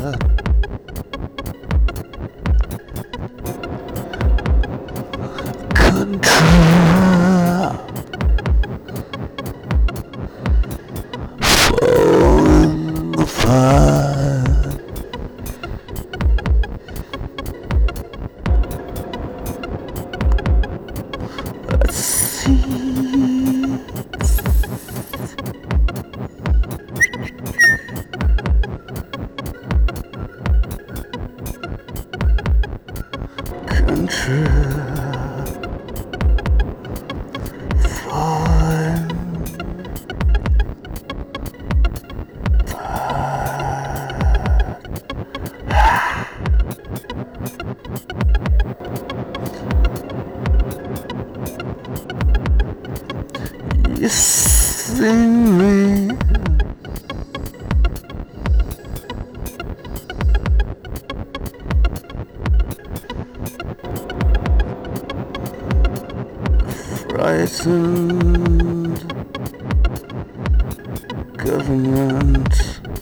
control, falling apart. Let's see. Control. You see me frightened government.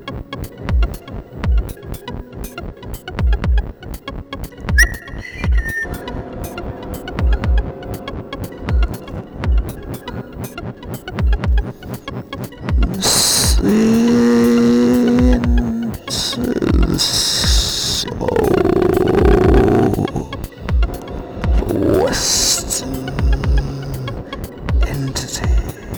Into the soul, Western entity.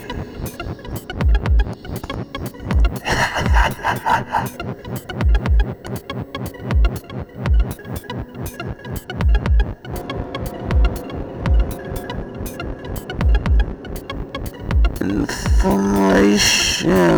Information.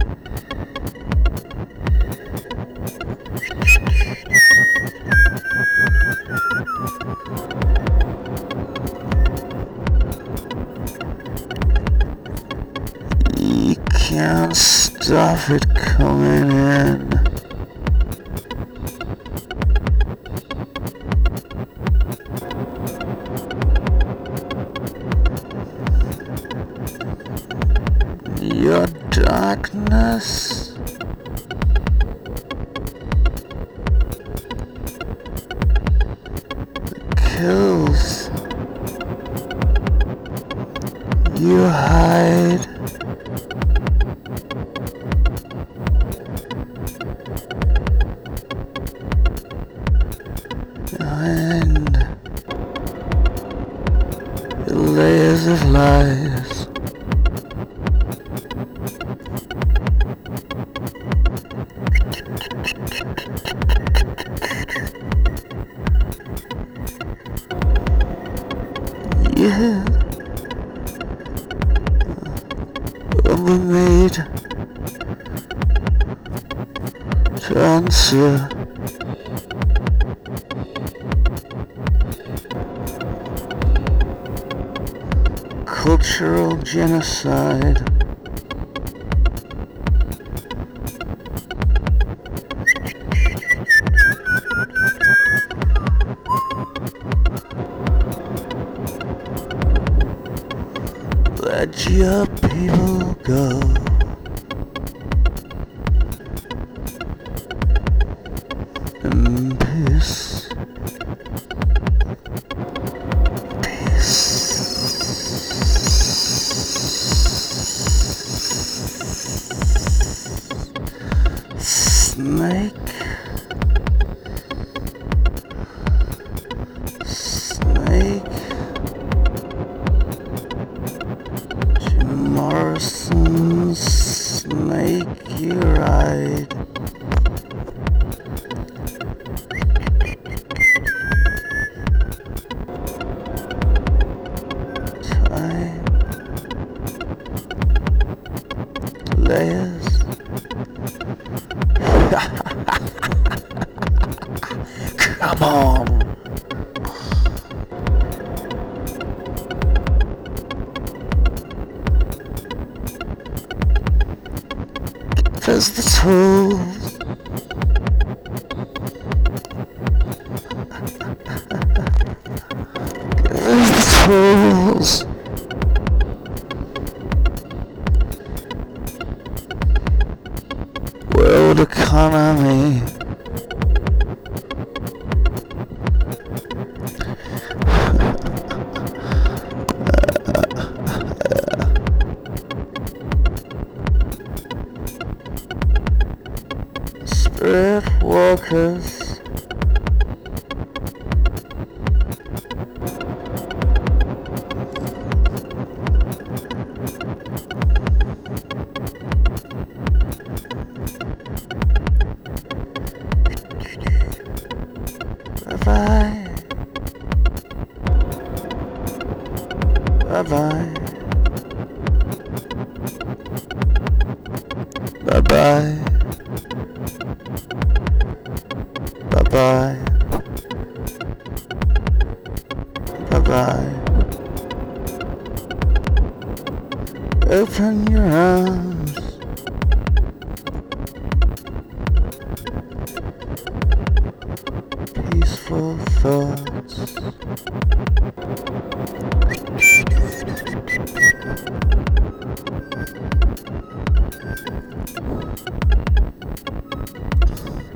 You can't stop it coming in. Your darkness kills. You hide. Behind the layers of lies. Yeah, we're made to answer. Cultural genocide. Let your people go. In peace. Peace. Snake. Snake. Morrison's snake you ride. Time. Layers. Come on. There's the tools. There's the tools. World economy. Adios. Bye-bye. Bye-bye. Bye-bye. Bye-bye. Bye-bye. Open your arms. Peaceful thoughts.